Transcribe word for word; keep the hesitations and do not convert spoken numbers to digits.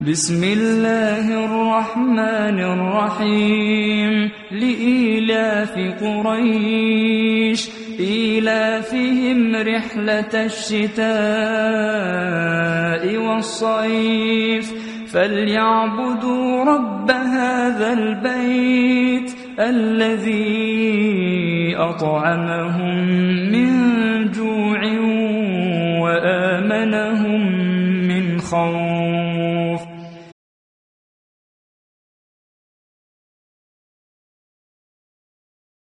بسم الله الرحمن الرحيم لإيلاف قريش إيلافهم رحلة الشتاء والصيف فليعبدوا رب هذا البيت الذي أطعمهم من جوع وآمنهم من خوف.